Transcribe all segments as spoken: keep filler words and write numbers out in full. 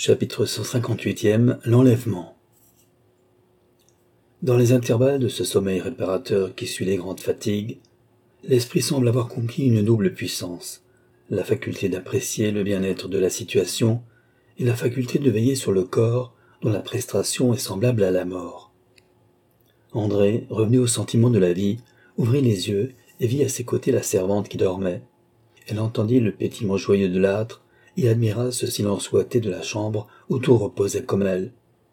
Chapitre cent cinquante-huit, l'enlèvement. Dans les intervalles de ce sommeil réparateur qui suit les grandes fatigues, l'esprit semble avoir conquis une double puissance, la faculté d'apprécier le bien-être de la situation et la faculté de veiller sur le corps dont la prostration est semblable à la mort. André, revenu au sentiment de la vie, ouvrit les yeux et vit à ses côtés la servante qui dormait. Elle entendit le pétillement joyeux de l'âtre et admira ce silence ouaté de la chambre où tout reposait comme elle.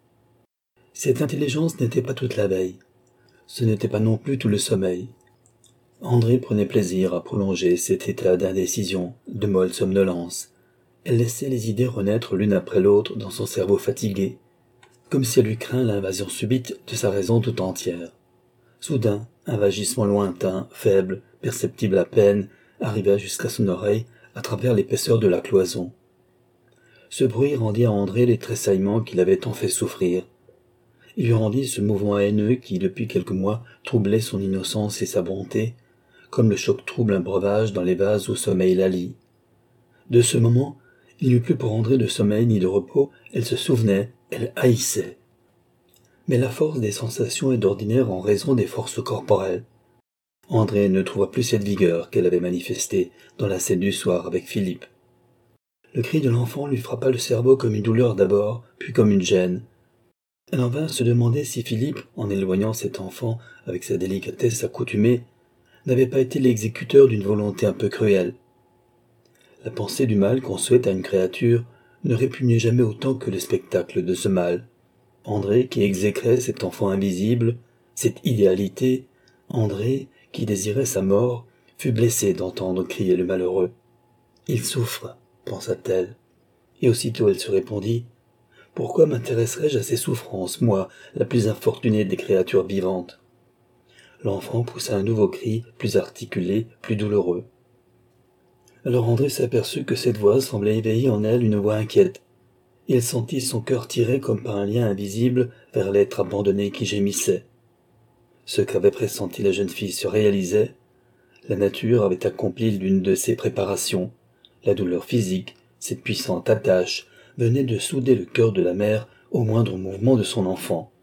Cette intelligence n'était pas toute la veille. Ce n'était pas non plus tout le sommeil. André prenait plaisir à prolonger cet état d'indécision, de molle somnolence. Elle laissait les idées renaître l'une après l'autre dans son cerveau fatigué, comme si elle eût craint l'invasion subite de sa raison tout entière. Soudain, un vagissement lointain, faible, perceptible à peine, arriva jusqu'à son oreille à travers l'épaisseur de la cloison. Ce bruit rendit à André les tressaillements qui l'avaient tant fait souffrir. Il lui rendit ce mouvement haineux qui, depuis quelques mois, troublait son innocence et sa bonté, comme le choc trouble un breuvage dans les vases où sommeille la lie. De ce moment, il n'y eut plus pour André de sommeil ni de repos, elle se souvenait, elle haïssait. Mais la force des sensations est d'ordinaire en raison des forces corporelles. André ne trouva plus cette vigueur qu'elle avait manifestée dans la scène du soir avec Philippe. Le cri de l'enfant lui frappa le cerveau comme une douleur d'abord, puis comme une gêne. Elle en vint se demander si Philippe, en éloignant cet enfant avec sa délicatesse accoutumée, n'avait pas été l'exécuteur d'une volonté un peu cruelle. La pensée du mal qu'on souhaite à une créature ne répugnait jamais autant que le spectacle de ce mal. André, qui exécrait cet enfant invisible, cette idéalité, André, qui désirait sa mort, fut blessé d'entendre crier le malheureux. « Il souffre », pensa-t-elle, et aussitôt elle se répondit « Pourquoi m'intéresserais-je à ses souffrances, moi, la plus infortunée des créatures vivantes ?» L'enfant poussa un nouveau cri, plus articulé, plus douloureux. Alors André s'aperçut que cette voix semblait éveiller en elle une voix inquiète. Il sentit son cœur tiré comme par un lien invisible vers l'être abandonné qui gémissait. Ce qu'avait pressenti la jeune fille se réalisait. La nature avait accompli l'une de ses préparations. La douleur physique, cette puissante attache, venait de souder le cœur de la mère au moindre mouvement de son enfant.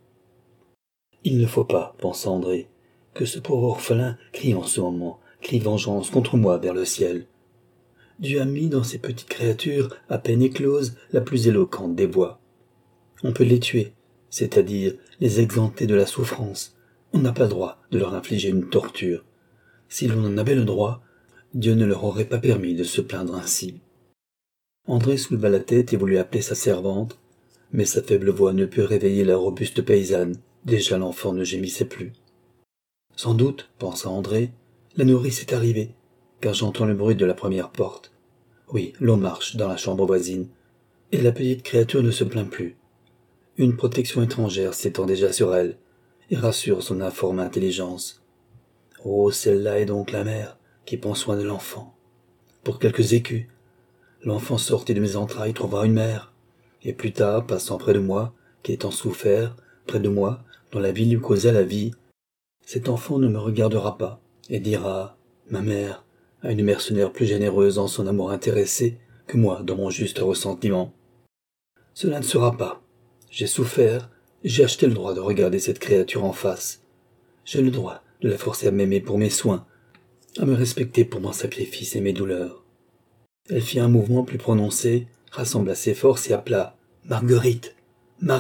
« Il ne faut pas, pensa André, que ce pauvre orphelin crie en ce moment, crie vengeance contre moi vers le ciel. Dieu a mis dans ces petites créatures à peine écloses la plus éloquente des voix. On peut les tuer, c'est-à-dire les exempter de la souffrance. On n'a pas le droit de leur infliger une torture. Si l'on en avait le droit, Dieu ne leur aurait pas permis de se plaindre ainsi. » André souleva la tête et voulut appeler sa servante, mais sa faible voix ne put réveiller la robuste paysanne. Déjà l'enfant ne gémissait plus. Sans doute, pensa André, la nourrice est arrivée, car j'entends le bruit de la première porte. Oui, l'on marche dans la chambre voisine, et la petite créature ne se plaint plus. Une protection étrangère s'étend déjà sur elle, et rassure son informe intelligence. Oh, celle-là est donc la mère, qui prend soin de l'enfant. Pour quelques écus, l'enfant sorti de mes entrailles trouvera une mère, et plus tard, passant près de moi, qui étant souffert, près de moi, dont la vie lui causa la vie, cet enfant ne me regardera pas, et dira « ma mère » à une mercenaire plus généreuse en son amour intéressé que moi dans mon juste ressentiment. Cela ne sera pas. J'ai souffert, j'ai acheté le droit de regarder cette créature en face. J'ai le droit de la forcer à m'aimer pour mes soins, à me respecter pour mon sacrifice et mes douleurs. Elle fit un mouvement plus prononcé, rassembla ses forces et appela « Marguerite! Marguerite !»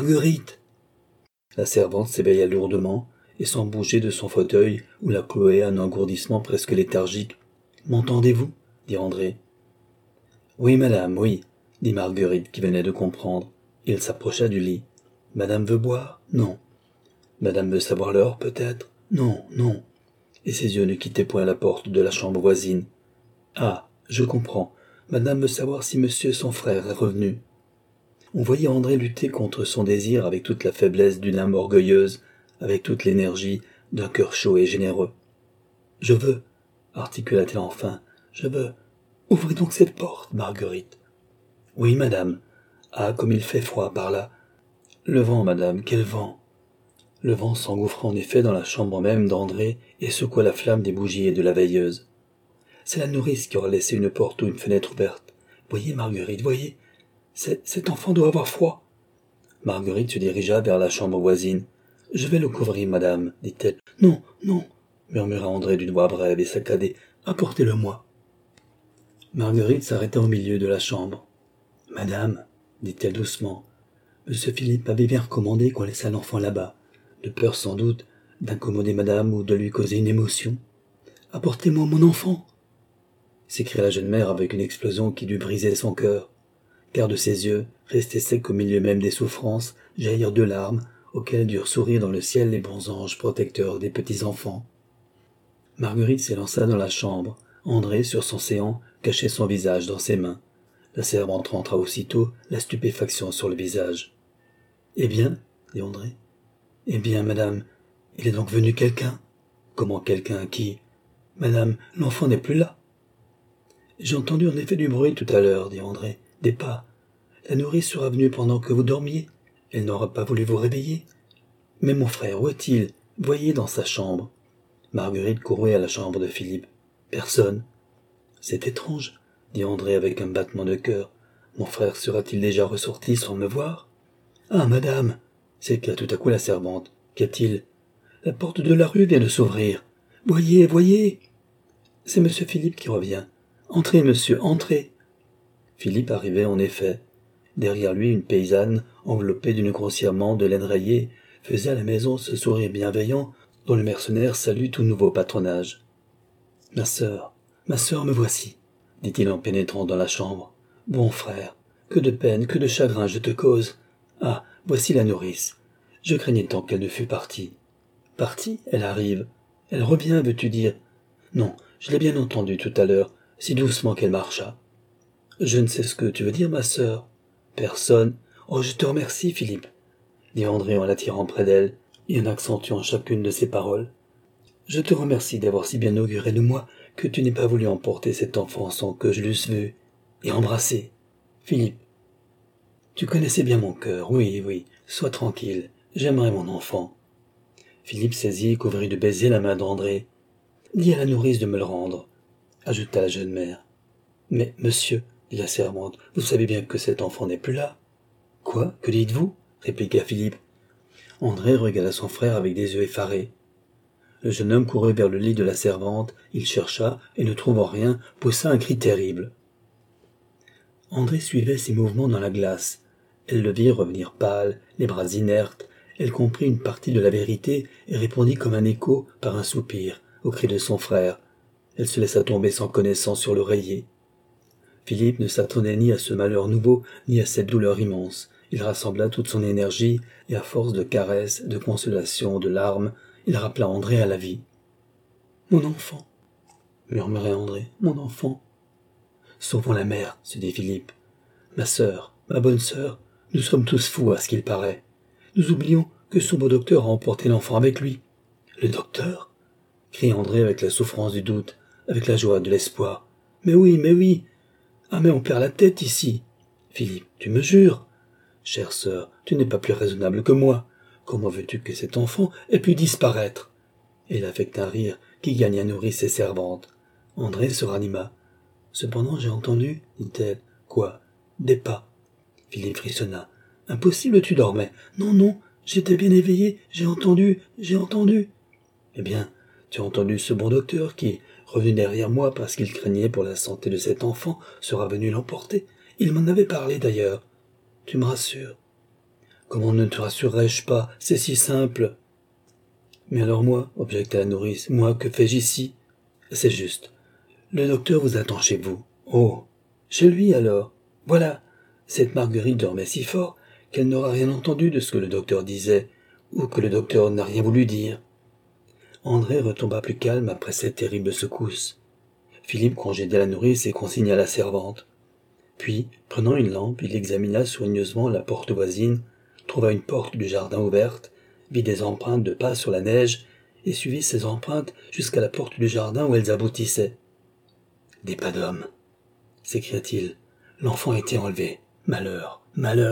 La servante s'éveilla lourdement et sans bouger de son fauteuil où la clouait un engourdissement presque léthargique. « M'entendez-vous » dit André. « Oui, madame, oui » dit Marguerite qui venait de comprendre. Il s'approcha du lit. « Madame veut boire ? Non. Madame veut savoir l'heure, peut-être ? Non, non. » Et ses yeux ne quittaient point la porte de la chambre voisine. « Ah, je comprends. Madame veut savoir si monsieur son frère est revenu. » On voyait André lutter contre son désir avec toute la faiblesse d'une âme orgueilleuse, avec toute l'énergie d'un cœur chaud et généreux. « Je veux, » articula-t-elle enfin, « je veux. Ouvrez donc cette porte, Marguerite. »« Oui, madame. Ah, comme il fait froid par là. Le vent, madame, quel vent !» Le vent s'engouffra en effet dans la chambre même d'André et secoua la flamme des bougies et de la veilleuse. « C'est la nourrice qui aura laissé une porte ou une fenêtre ouverte. Voyez, Marguerite, voyez. C'est, cet enfant doit avoir froid. Marguerite se dirigea vers la chambre voisine. « Je vais le couvrir, madame, dit-elle. « Non, non, murmura André d'une voix brève et saccadée. « Apportez-le-moi. » Marguerite s'arrêta au milieu de la chambre. « Madame, dit-elle doucement, monsieur Philippe avait bien recommandé qu'on laissât l'enfant là-bas, de peur sans doute d'incommoder madame ou de lui causer une émotion. Apportez-moi mon enfant !» s'écria la jeune mère avec une explosion qui dut briser son cœur, car de ses yeux, restés secs au milieu même des souffrances, jaillirent deux larmes, auxquelles durent sourire dans le ciel les bons anges protecteurs des petits enfants. Marguerite s'élança dans la chambre. André, sur son séant, cachait son visage dans ses mains. La servante rentra aussitôt, la stupéfaction sur le visage. « Eh bien, dit André. « Eh bien, madame, il est donc venu quelqu'un ?»« Comment quelqu'un qui ?»« Madame, l'enfant n'est plus là. »« J'ai entendu en effet du bruit tout à l'heure, dit André. Des pas. La nourrice sera venue pendant que vous dormiez. Elle n'aura pas voulu vous réveiller. Mais mon frère, où est-il? Voyez dans sa chambre. » Marguerite courut à la chambre de Philippe. Personne. C'est étrange, dit André avec un battement de cœur. Mon frère sera-t-il déjà ressorti sans me voir? Ah, madame, s'écria tout à coup la servante. Qu'y a-t-il? La porte de la rue vient de s'ouvrir. Voyez, voyez. C'est monsieur Philippe qui revient. Entrez, monsieur, entrez. Philippe arrivait en effet. Derrière lui, une paysanne, enveloppée d'une grossièrement de laine rayée, faisait à la maison ce sourire bienveillant dont le mercenaire salue tout nouveau patronage. « Ma sœur, ma sœur, me voici, » dit-il en pénétrant dans la chambre. « Bon frère, que de peine, que de chagrin je te cause. Ah, voici la nourrice. Je craignais tant qu'elle ne fût partie. »« Partie? Elle arrive. Elle revient, veux-tu dire? »« Non, je l'ai bien entendu tout à l'heure, si doucement qu'elle marcha. »« Je ne sais ce que tu veux dire, ma sœur. »« Personne. Oh, je te remercie, Philippe, » dit André en l'attirant près d'elle et en accentuant chacune de ses paroles. « Je te remercie d'avoir si bien auguré de moi que tu n'aies pas voulu emporter cet enfant sans que je l'eusse vu et embrassé. Philippe, tu connaissais bien mon cœur, oui, oui, sois tranquille, j'aimerais mon enfant. » Philippe saisit et couvrit de baisers la main d'André. « Dis à la nourrice de me le rendre, » ajouta la jeune mère. « Mais, monsieur, dit la servante, vous savez bien que cet enfant n'est plus là. »« Quoi? Que dites-vous » répliqua Philippe. André regarda son frère avec des yeux effarés. Le jeune homme courut vers le lit de la servante, il chercha, et ne trouvant rien, poussa un cri terrible. André suivait ses mouvements dans la glace. Elle le vit revenir pâle, les bras inertes. Elle comprit une partie de la vérité et répondit comme un écho, par un soupir, au cri de son frère. Elle se laissa tomber sans connaissance sur l'oreiller. Philippe ne s'attendait ni à ce malheur nouveau, ni à cette douleur immense. Il rassembla toute son énergie, et à force de caresses, de consolations, de larmes, il rappela André à la vie. « Mon enfant, » murmurait André, « mon enfant. »« Sauvons la mère, » se dit Philippe. « Ma sœur, ma bonne sœur, nous sommes tous fous à ce qu'il paraît. Nous oublions que son beau docteur a emporté l'enfant avec lui. »« Le docteur ?» crie André avec la souffrance du doute, avec la joie de l'espoir. « Mais oui, mais oui. Ah, mais on perd la tête ici. Philippe, tu me jures. Chère sœur, tu n'es pas plus raisonnable que moi. Comment veux-tu que cet enfant ait pu disparaître ?» Et il affecta un rire qui gagna nourrice et servante. André se ranima. « Cependant, j'ai entendu, dit-elle. Quoi? Des pas. » Philippe frissonna. « Impossible, tu dormais. Non, non, j'étais bien éveillé, j'ai entendu, j'ai entendu. »« Eh bien, tu as entendu ce bon docteur qui, revenu derrière moi parce qu'il craignait pour la santé de cet enfant, sera venu l'emporter. Il m'en avait parlé d'ailleurs. Tu me rassures. » « Comment ne te rassurerais-je pas? C'est si simple. »« Mais alors moi, objecta la nourrice, moi, que fais-je ici? »« C'est juste. Le docteur vous attend chez vous. »« Oh, chez lui alors. Voilà, cette Marguerite dormait si fort qu'elle n'aura rien entendu de ce que le docteur disait, ou que le docteur n'a rien voulu dire. » André retomba plus calme après cette terrible secousse. Philippe congédia la nourrice et consigna la servante. Puis, prenant une lampe, il examina soigneusement la porte voisine, trouva une porte du jardin ouverte, vit des empreintes de pas sur la neige, et suivit ces empreintes jusqu'à la porte du jardin où elles aboutissaient. « Des pas d'homme !» s'écria-t-il. « L'enfant a été enlevé. Malheur, malheur !»